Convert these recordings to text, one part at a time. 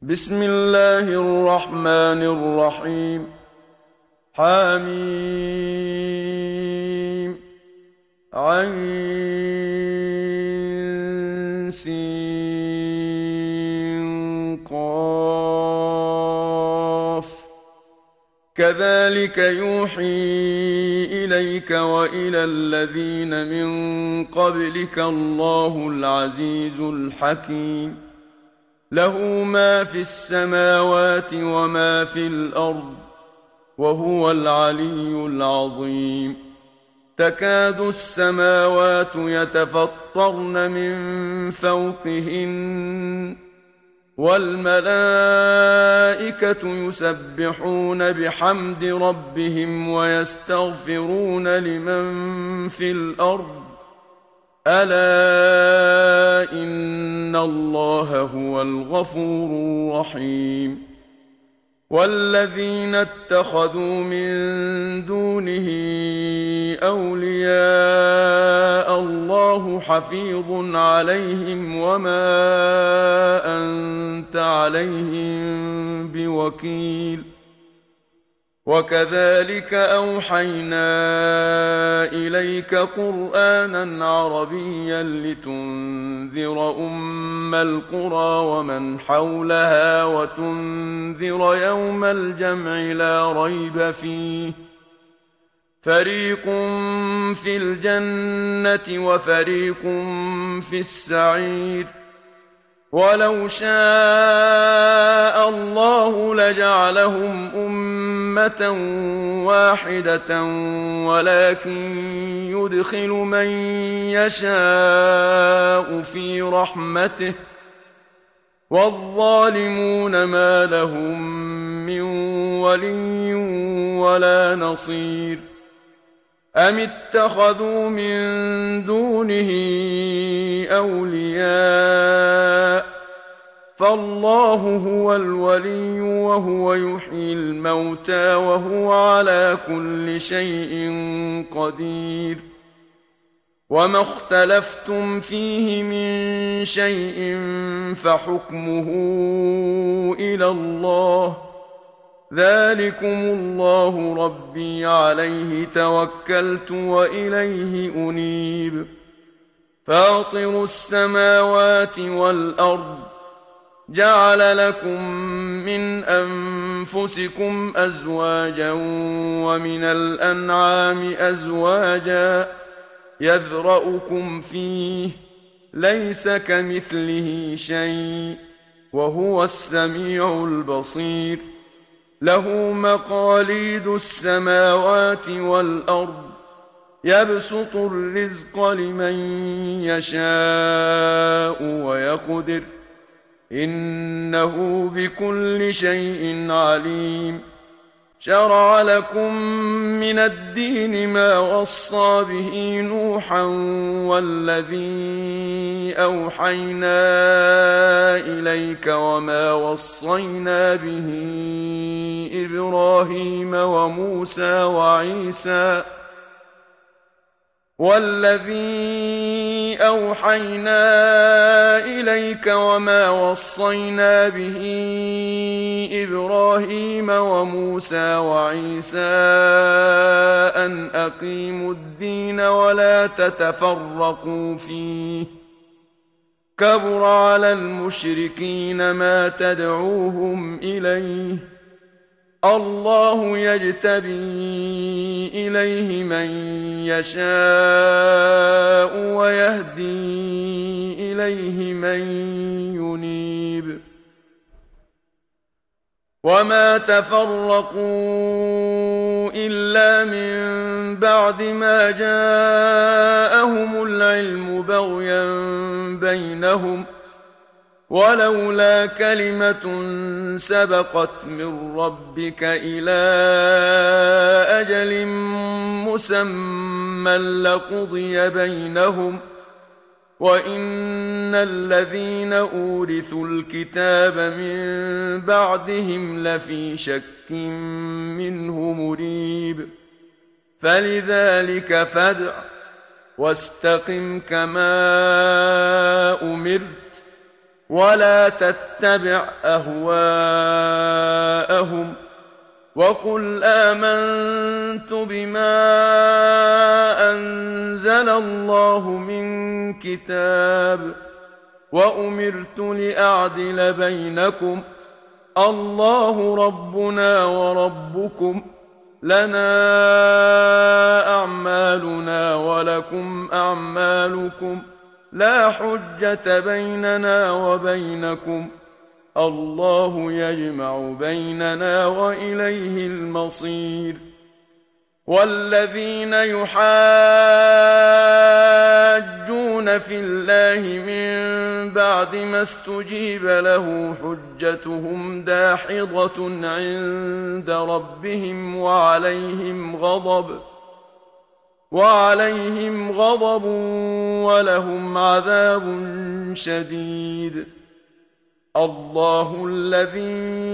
بسم الله الرحمن الرحيم. حميم عين سين قاف كذلك يوحي إليك وإلى الذين من قبلك الله العزيز الحكيم. له ما في السماوات وما في الأرض وهو العلي العظيم. تكاد السماوات يتفطرن من فوقهن والملائكة يسبحون بحمد ربهم ويستغفرون لمن في الأرض ألا إن الله هو الغفور الرحيم. والذين اتخذوا من دونه أولياء الله حفيظ عليهم وما أنت عليهم بوكيل. وكذلك أوحينا إليك قرآنا عربيا لتنذر أم القرى ومن حولها وتنذر يوم الجمع لا ريب فيه فريق في الجنة وفريق في السعير. ولو شاء الله لجعلهم أمة واحدة ولكن يدخل من يشاء في رحمته والظالمون ما لهم من ولي ولا نصير. أم اتخذوا من دونه أولياء فالله هو الولي وهو يحيي الموتى وهو على كل شيء قدير. وما اختلفتم فيه من شيء فحكمه إلى الله ذلكم الله ربي عليه توكلت وإليه أنيب. فاطر السماوات والأرض جعل لكم من أنفسكم أزواجا ومن الأنعام أزواجا يذرأكم فيه ليس كمثله شيء وهو السميع البصير. له مقاليد السماوات والأرض يبسط الرزق لمن يشاء ويقدر إنه بكل شيء عليم. شرع لكم من الدين ما وصى به نوحا والذي أوحينا إليك وما وصينا به إبراهيم وموسى وعيسى والذي أوحينا إليك وما وصينا به إبراهيم وموسى وعيسى أن أقيموا الدين ولا تتفرقوا فيه كبر على المشركين ما تدعوهم إليه الله يجتبي إليه من يشاء ويهدي إليه من ينيب. وما تفرقوا إلا من بعد ما جاءهم العلم بغيا بينهم ولولا كلمة سبقت من ربك إلى أجل مسمى لقضي بينهم وإن الذين أورثوا الكتاب من بعدهم لفي شك منه مريب. فلذلك فادع واستقم كما أمرت ولا تتبع أهواءهم وقل آمنت بما أنزل الله من كتاب وأمرت لأعدل بينكم الله ربنا وربكم لنا أعمالنا ولكم أعمالكم لا حجة بيننا وبينكم الله يجمع بيننا وإليه المصير. والذين يحاجون في الله من بعد ما استجيب له حجتهم داحضة عند ربهم وعليهم غضب ولهم عذاب شديد. الله الذي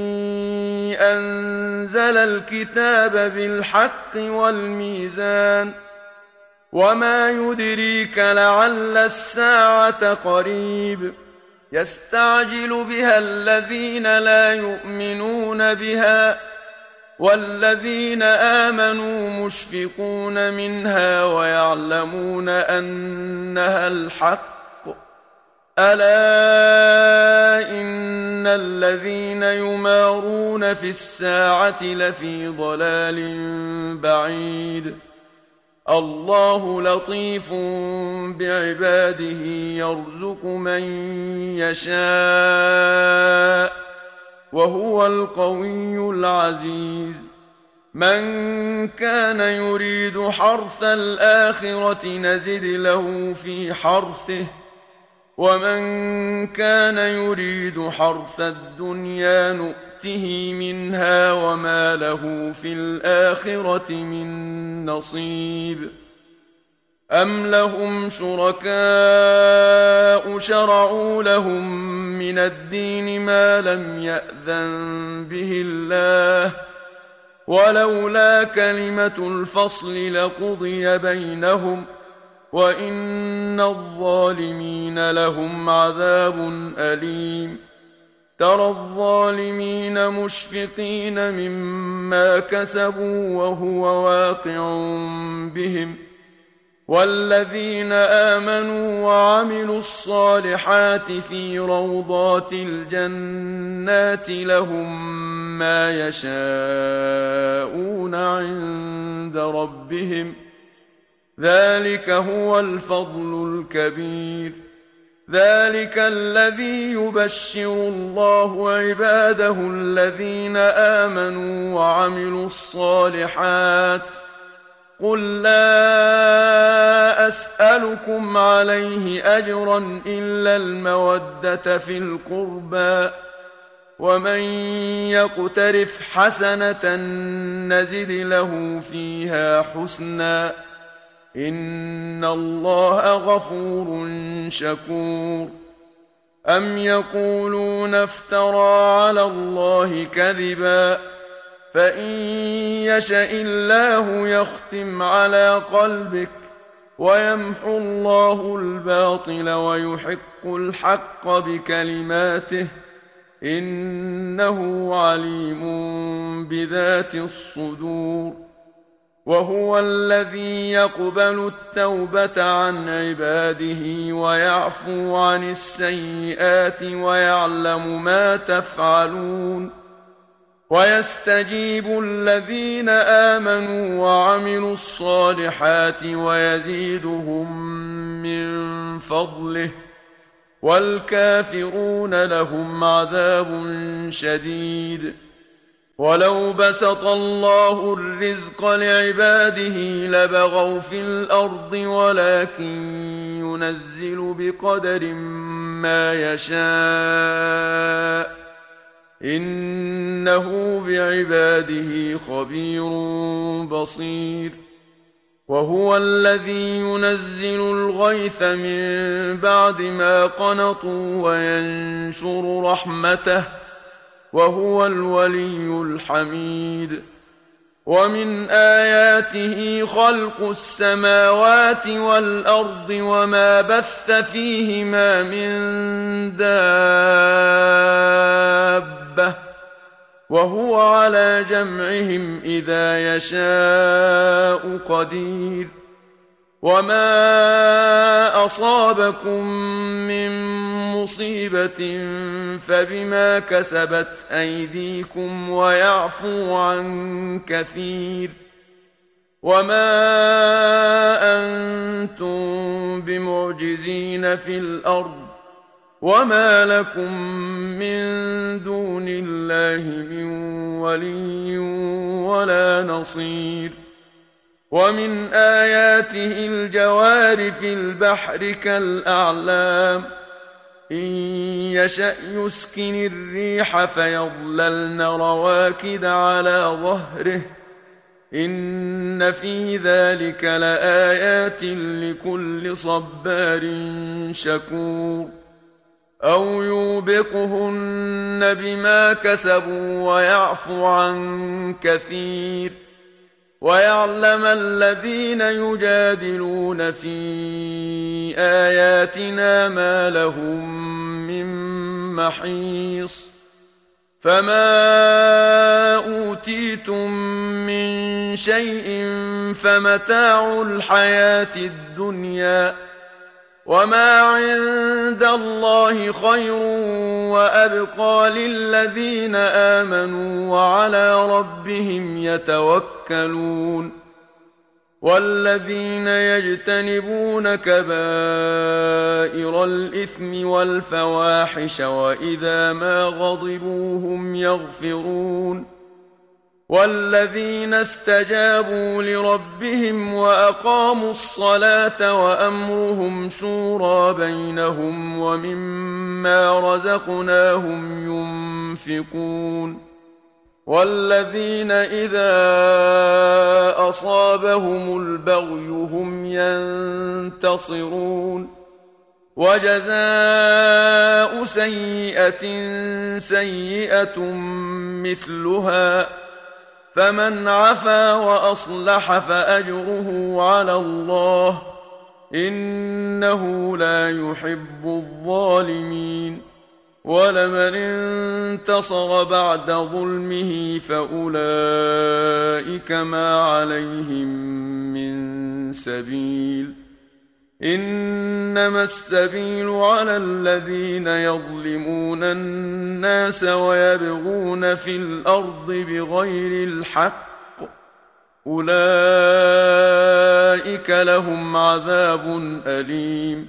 أنزل الكتاب بالحق والميزان وما يدريك لعل الساعة قريب يستعجل بها الذين لا يؤمنون بها والذين آمنوا مشفقون منها ويعلمون أنها الحق ألا إن الذين يمارون في الساعة لفي ضلال بعيد. الله لطيف بعباده يرزق من يشاء وهو القوي العزيز. من كان يريد حرث الآخرة نزد له في حرثه ومن كان يريد حرث الدنيا نؤته منها وما له في الآخرة من نصيب. أم لهم شركاء شرعوا لهم من الدين ما لم يأذن به الله ولولا كلمة الفصل لقضي بينهم وإن الظالمين لهم عذاب أليم. ترى الظالمين مشفقين مما كسبوا وهو واقع بهم والذين آمنوا وعملوا الصالحات في روضات الجنات لهم ما يشاءون عند ربهم ذلك هو الفضل الكبير. ذلك الذي يبشر الله عباده الذين آمنوا وعملوا الصالحات قل لا أسألكم عليه أجرا إلا المودة في القربى ومن يقترف حسنة نزد له فيها حسنا إن الله غفور شكور. أم يقولون افترى على الله كذبا فإن يشأ الله يختم على قلبك ويمحو الله الباطل ويحق الحق بكلماته إنه عليم بذات الصدور. وهو الذي يقبل التوبة عن عباده ويعفو عن السيئات ويعلم ما تفعلون ويستجيب الذين آمنوا وعملوا الصالحات ويزيدهم من فضله والكافرون لهم عذاب شديد. ولو بسط الله الرزق لعباده لبغوا في الأرض ولكن ينزل بقدر ما يشاء إنه بعباده خبير بصير. وهو الذي ينزل الغيث من بعد ما قنطوا وينشر رحمته وهو الولي الحميد. ومن آياته خلق السماوات والأرض وما بث فيهما من دابة وهو على جمعهم إذا يشاء قدير وما أصابكم من مصيبة فبما كسبت أيديكم ويعفو عن كثير وما أنتم بمعجزين في الأرض وما لكم من دون الله من ولي ولا نصير ومن آياته الجوار في البحر كالأعلام إن يشأ يسكن الريح فيظللن رواكد على ظهره إن في ذلك لآيات لكل صبار شكور أو يوبقهن بما كسبوا ويعفو عن كثير ويعلم الذين يجادلون في آياتنا ما لهم من محيص فما أوتيتم من شيء فمتاع الحياة الدنيا وما عند الله خير وأبقى للذين آمنوا وعلى ربهم يتوكلون والذين يجتنبون كبائر الإثم والفواحش وإذا ما غضبوا هم يغفرون والذين استجابوا لربهم وأقاموا الصلاة وأمرهم شورى بينهم ومما رزقناهم ينفقون والذين إذا أصابهم البغي هم ينتصرون وجزاء سيئة سيئة مثلها فمن عفا وأصلح فأجره على الله إنه لا يحب الظالمين ولمن انتصر بعد ظلمه فأولئك ما عليهم من سبيل إنما السبيل على الذين يظلمون الناس ويبغون في الأرض بغير الحق أولئك لهم عذاب أليم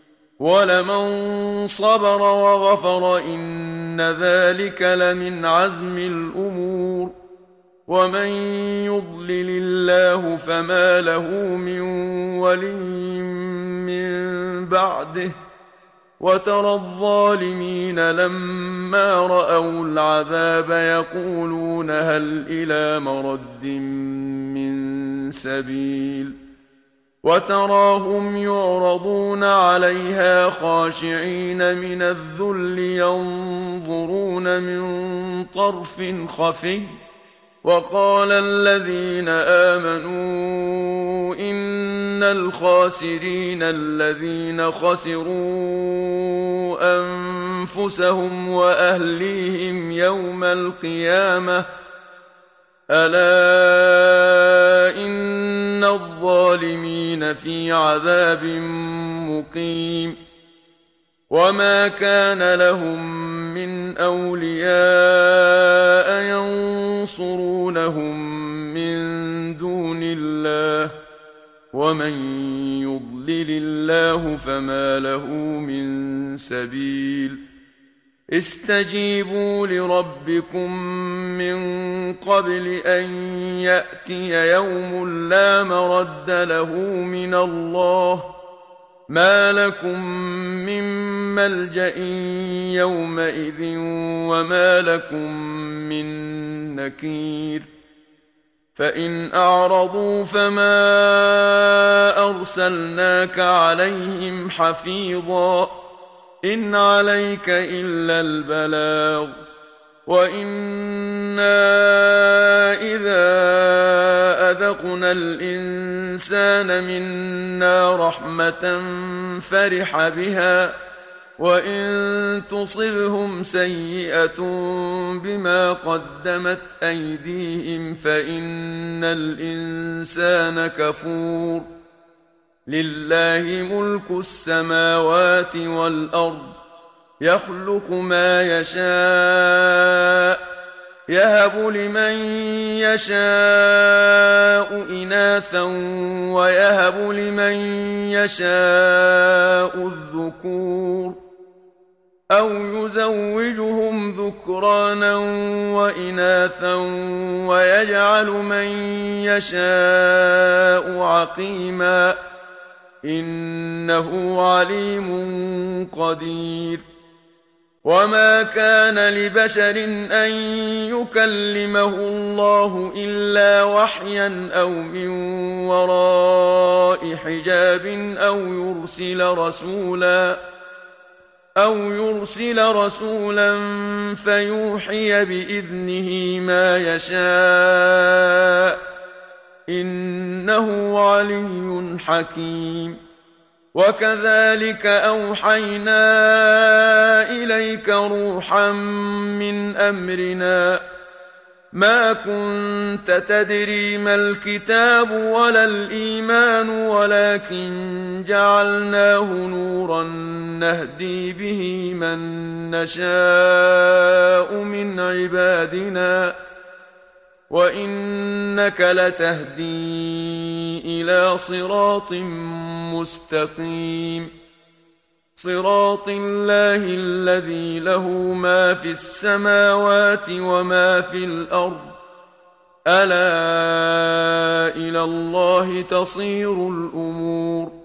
ولمن صبر وغفر إن ذلك لمن عزم الأمور ومن يضلل الله فما له من ولي من بعده وترى الظالمين لما رأوا العذاب يقولون هل إلى مرد من سبيل وتراهم يعرضون عليها خاشعين من الذل ينظرون من طرف خفي وقال الذين آمنوا إن الخاسرين الذين خسروا أنفسهم وأهليهم يوم القيامة ألا إن الظالمين في عذاب مقيم وما كان لهم من أولياء ينصرونهم من دون الله ومن يضلل الله فما له من سبيل استجيبوا لربكم من قبل أن يأتي يوم لا مرد له من الله ما لكم من ملجأ يومئذ وما لكم من نكير فإن أعرضوا فما أرسلناك عليهم حفيظا إن عليك إلا البلاغ وإنا إذا أذقنا الإنسان منا رحمة فرح بها وإن تصبهم سيئة بما قدمت أيديهم فإن الإنسان كفور لله ملك السماوات والأرض يخلق ما يشاء يهب لمن يشاء إناثا ويهب لمن يشاء الذكور أو يزوجهم ذكرانا وإناثا ويجعل من يشاء عقيما إنه عليم قدير وما كان لبشر أن يكلمه الله إلا وحيا أو من وراء حجاب أو يرسل رسولا فيوحي بإذنه ما يشاء إنه علي حكيم وكذلك أوحينا إليك روحا من أمرنا ما كنت تدري ما الكتاب ولا الإيمان ولكن جعلناه نورا نهدي به من نشاء من عبادنا وإنك لتهدي إلى صراط مستقيم صراط الله الذي له ما في السماوات وما في الأرض ألا إلى الله تصير الأمور